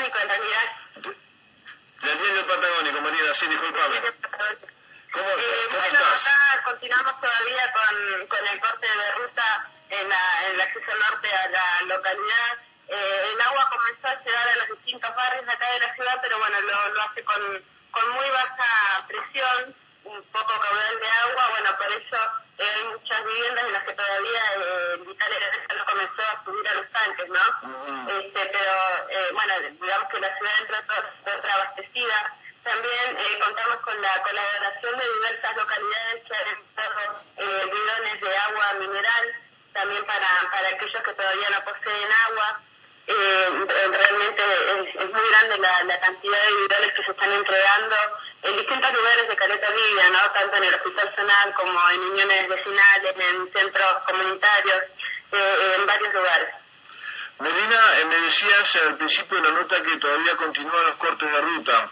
Patagónico, en realidad. Del diario Patagónico, Marina, sí, disculpame. ¿Cómo Bueno, estás? acá continuamos todavía con el corte de ruta en el acceso norte a la localidad. El agua comenzó a llegar a los distintos barrios de acá de la ciudad, pero bueno, lo hace con muy baja presión, un poco caudal de agua. Bueno, por eso hay muchas viviendas en las que todavía el Vital Heredia no comenzó a subir a los tanques, ¿no? Pero bueno, digamos que la ciudad entró abastecida. También contamos con la colaboración de diversas localidades que han enviado bidones de agua mineral, también para aquellos que todavía no poseen agua. Realmente es muy grande la cantidad de bidones que se están entregando en distintos lugares de Caleta Olivia, ¿no? Tanto en el Hospital Zonal como en uniones vecinales, en centros comunitarios, en varios lugares. Medina, me decías al principio de la nota que todavía continúan los cortes de ruta.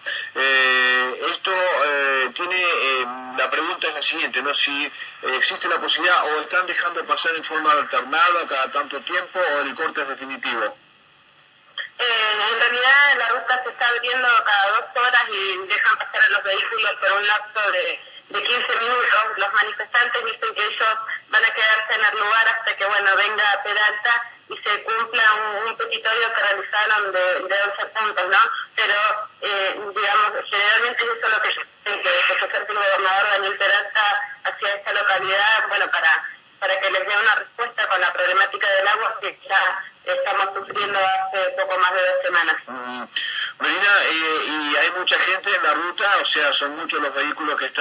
La pregunta es la siguiente, ¿no? Si existe la posibilidad o están dejando pasar en forma alternada cada tanto tiempo o el corte es definitivo. En realidad la ruta se está abriendo cada 2 horas y dejan pasar a los vehículos por un lapso de 15 minutos. Los manifestantes dicen que ellos van a quedarse en el lugar hasta que venga Peralta y se cumpla un petitorio que realizaron de 11 puntos, ¿no? Pero, digamos, generalmente eso es lo que ellos dicen, que se acerque el gobernador Daniel Peralta hacia esta localidad, para que les dé una respuesta con la problemática del agua que ya estamos sufriendo hace poco más de 2 semanas. Marina, y hay mucha gente en la ruta, o sea, son muchos los vehículos que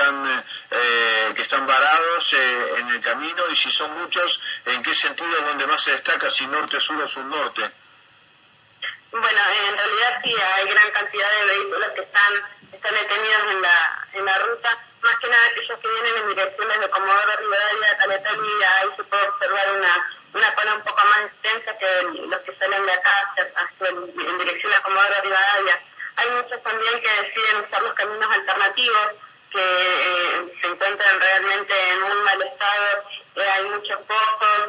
están varados en el camino, y si son muchos, ¿en qué sentido es donde más se destaca, si norte, sur o sur norte? Bueno, en realidad sí, hay gran cantidad de vehículos que están detenidos en la ruta, más que nada aquellos que vienen en direcciones de Comodoro Rivadavia, Caleta Olivia. Ahí se puede observar una cola un poco más extensa que los que salen de acá en dirección a Comodoro Rivadavia. Hay muchos también que deciden usar los caminos alternativos, que se encuentran realmente en un mal estado. Hay muchos pozos,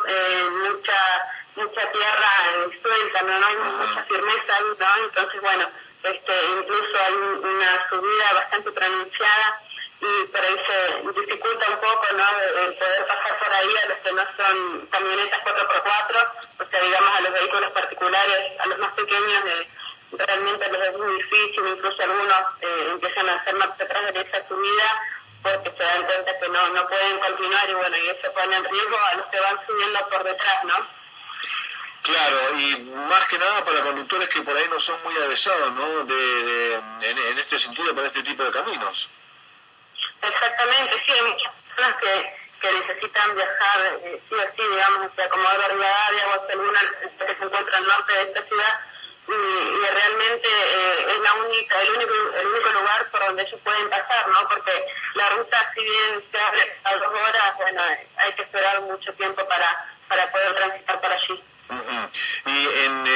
mucha tierra suelta, no hay mucha firmeza ahí, ¿no? Entonces, bueno, incluso hay una subida bastante pronunciada y por ahí se dificulta un poco, ¿no?, el poder pasar por ahí a los que no son camionetas 4x4, o sea, digamos, a los vehículos particulares, a los más pequeños, realmente les es muy difícil. Incluso algunos empiezan a hacer más atrás de esa subida porque se dan cuenta que no pueden continuar y eso pone en riesgo a los que van subiendo por detrás, ¿no? Claro, y más que nada para conductores que por ahí no son muy avesados, ¿no?, en este sentido, para este tipo de caminos. Exactamente, sí, hay muchas personas que necesitan viajar sí o sí, digamos, hacia Comodoro Rivadavia o hacia alguna que se encuentra al norte de esta ciudad, y realmente es el único lugar por donde ellos pueden pasar, ¿no? Porque la ruta, si bien se abre a 2 horas, hay que esperar mucho tiempo para poder transitar por allí. Y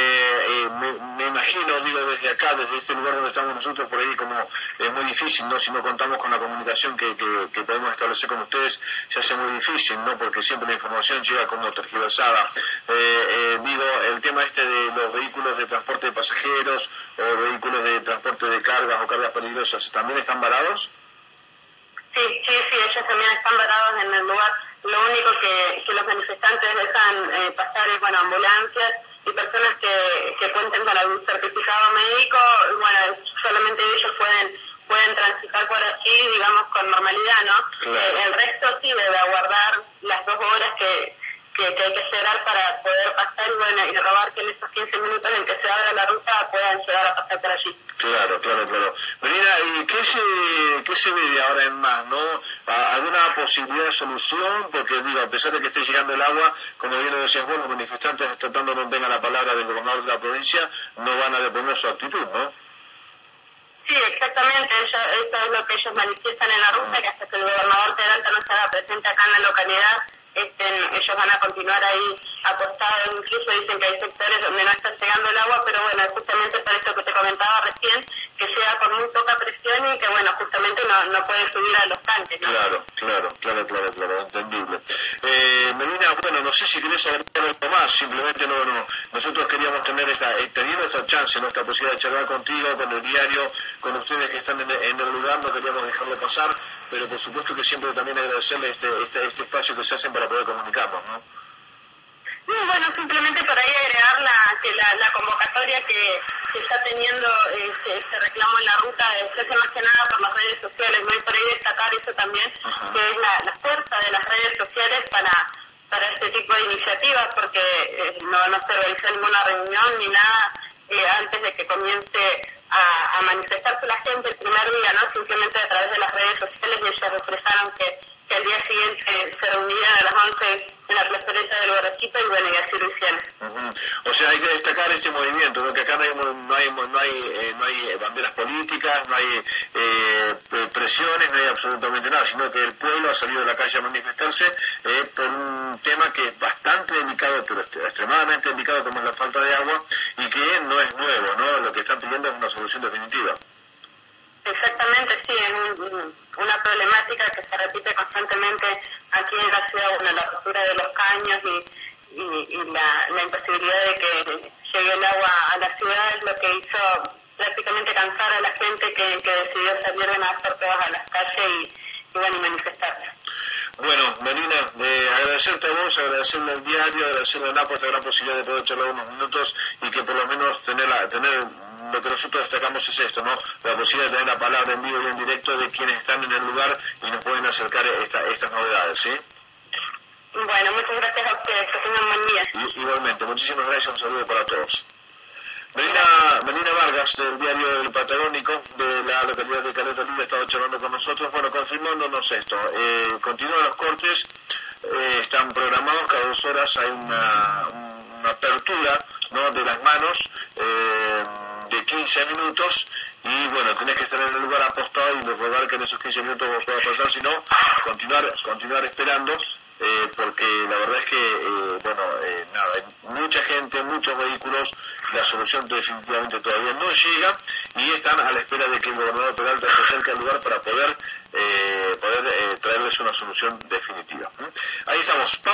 me imagino, digo, desde acá, desde este lugar donde estamos nosotros, por ahí como es muy difícil, ¿no? Si no contamos con la comunicación que podemos establecer con ustedes, se hace muy difícil, ¿no? Porque siempre la información llega como tergiversada. Digo, el tema de los vehículos de transporte de pasajeros o vehículos de transporte de cargas o cargas peligrosas, ¿también están varados? Sí, ellos también están varados en el lugar. Lo único que los manifestantes dejan pasar es, ambulancias y personas que cuenten con algún certificado médico. Solamente ellos pueden transitar por allí, digamos, con normalidad, ¿no? Claro. El resto sí debe aguardar las 2 horas que hay que esperar para poder pasar y robar que en esos 15 minutos en que se abra la ruta puedan llegar a pasar por allí. Claro. Marina, ¿y qué se ve de ahora en más, no? ¿Alguna posibilidad de solución? Porque, digo, a pesar de que esté llegando el agua, como bien lo decías vos, los manifestantes, tratando de mantener la palabra del gobernador de la provincia, no van a deponer su actitud, ¿no? Sí, exactamente, eso es lo que ellos manifiestan en la ruta, que hasta que el gobernador Peralta no se haga presente acá en la localidad, ellos van a continuar ahí apostados. Incluso dicen que hay sectores donde no está llegando el agua, pero justamente por esto que te comentaba recién, que sea con muy poca presión y que, bueno, justamente no pueden subir a los tanques, ¿no? Claro, entendible. Melina, bueno, no sé si querés agregar algo más, simplemente nosotros queríamos tener teniendo esta chance, esta posibilidad de charlar contigo, con el diario, con ustedes que están en el lugar, no queríamos dejarlo pasar, pero por supuesto que siempre también agradecerle este espacio que se hacen para poder comunicarnos, ¿no? No, bueno, simplemente por ahí agregar la convocatoria que está teniendo este reclamo en la ruta, se hace más que nada por las redes sociales, ¿no? Y por ahí destacar eso también, que es la fuerza de las redes sociales para este tipo de iniciativas, porque no se realizó ninguna reunión ni nada antes de que comience a manifestarse la gente el primer día, ¿no? Simplemente a través de las redes sociales, y ellas expresaron que al día siguiente se reunían a las 11 en la plazoleta del Borrachito, y bueno, y así lo hicieron. O sea, hay que destacar este movimiento, ¿no? Que acá no hay banderas políticas, no hay presiones, no hay absolutamente nada, sino que el pueblo ha salido de la calle a manifestarse por un tema que es bastante delicado, pero extremadamente delicado, como es la falta de agua, y que no es nuevo, ¿no? Lo que están pidiendo es una solución definitiva. Exactamente, sí, es una problemática que se repite constantemente aquí en la ciudad, bueno, la rotura de los caños y la imposibilidad de que llegue el agua a la ciudad es lo que hizo prácticamente cansar a la gente que decidió salir de Navas por todas a las calles y bueno, manifestarse. Bueno, Melina, agradecerte a vos, agradecerle al diario, agradecerle a NAPO esta gran posibilidad de poder charlar unos minutos y que por lo menos tener lo que nosotros destacamos es esto, ¿no? La posibilidad de tener la palabra en vivo y en directo de quienes están en el lugar y nos pueden acercar estas novedades, ¿sí? Bueno, muchas gracias a ustedes, que tengan buen día. Igualmente, muchísimas gracias, un saludo para todos. Melina Vargas, del diario El Patagónico, de la localidad de Caleta Olivia, ha estado charlando con nosotros, bueno, confirmándonos esto. Continúan los cortes, están programados, cada 2 horas hay una apertura, ¿no?, de las manos de 15 minutos, y bueno, tenés que estar en el lugar apostado y rogar que en esos 15 minutos vos puedas pasar, si no, continuar esperando. Porque la verdad es que, hay mucha gente, muchos vehículos, la solución definitivamente todavía no llega y están a la espera de que el gobernador Peralta se acerque al lugar para poder traerles una solución definitiva. Ahí estamos.